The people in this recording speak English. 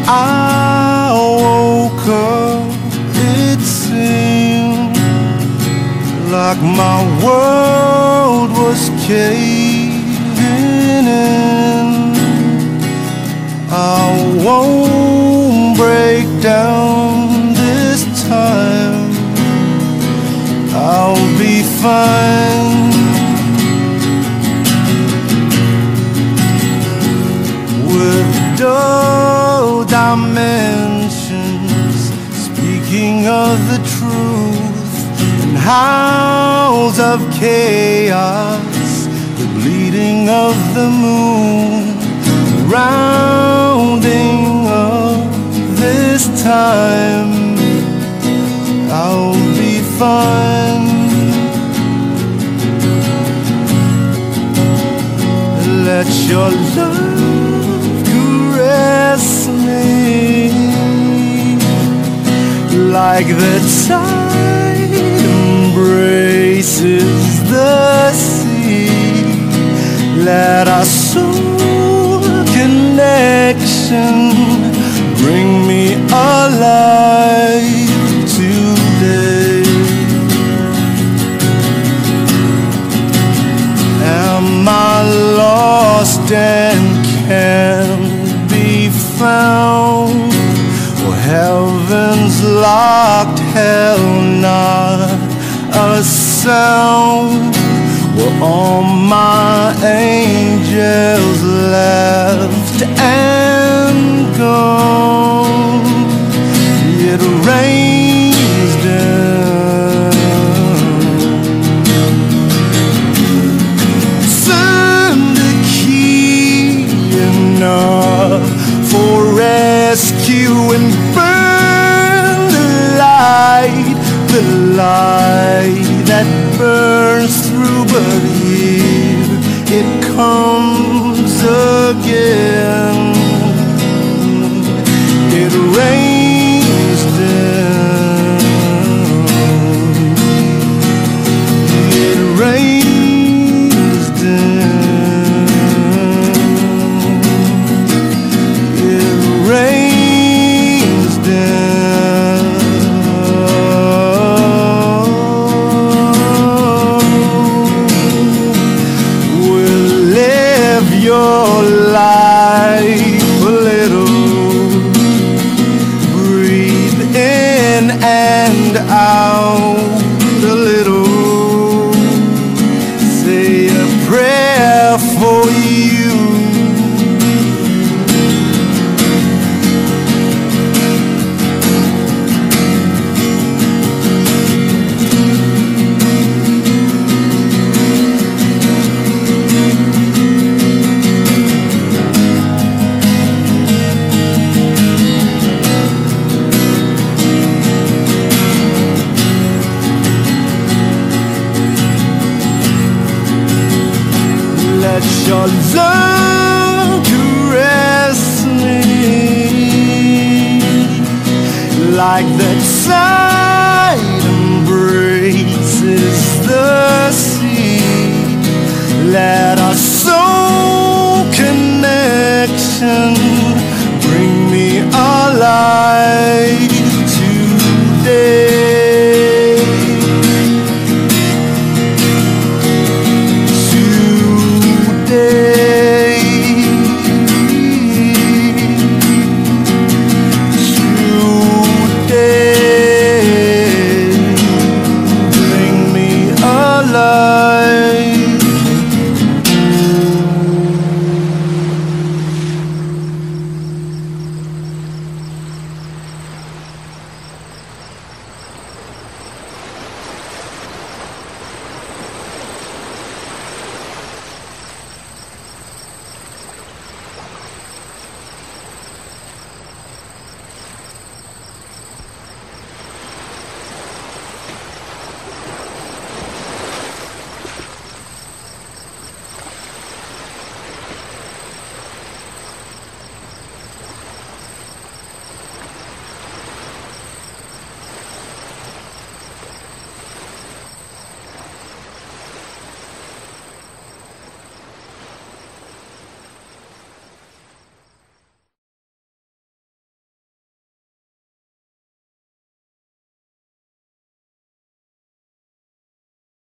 I woke up, it seemed like my world was caving in. I won't break down this time, I'll be fine. With dull dimensions, speaking of the truth, and howls of chaos, the bleeding of the moon, rounding up this time, I'll be fine. Let your love caress me like the tide embraces the sea. Let our soul connection bring me alive today. Am I lost and can't be found? Or heaven's locked, hell not a sound? Were all my angels left and gone? It rains down. Turn the key enough for rescue and burn the light that burns through. But here it comes again. It rains down. It rains down. It rains down. We'll live your life a little, breathe in and out a little, say a prayer for you. Let your love caress me like the tide embraces the sea. Let our soul connection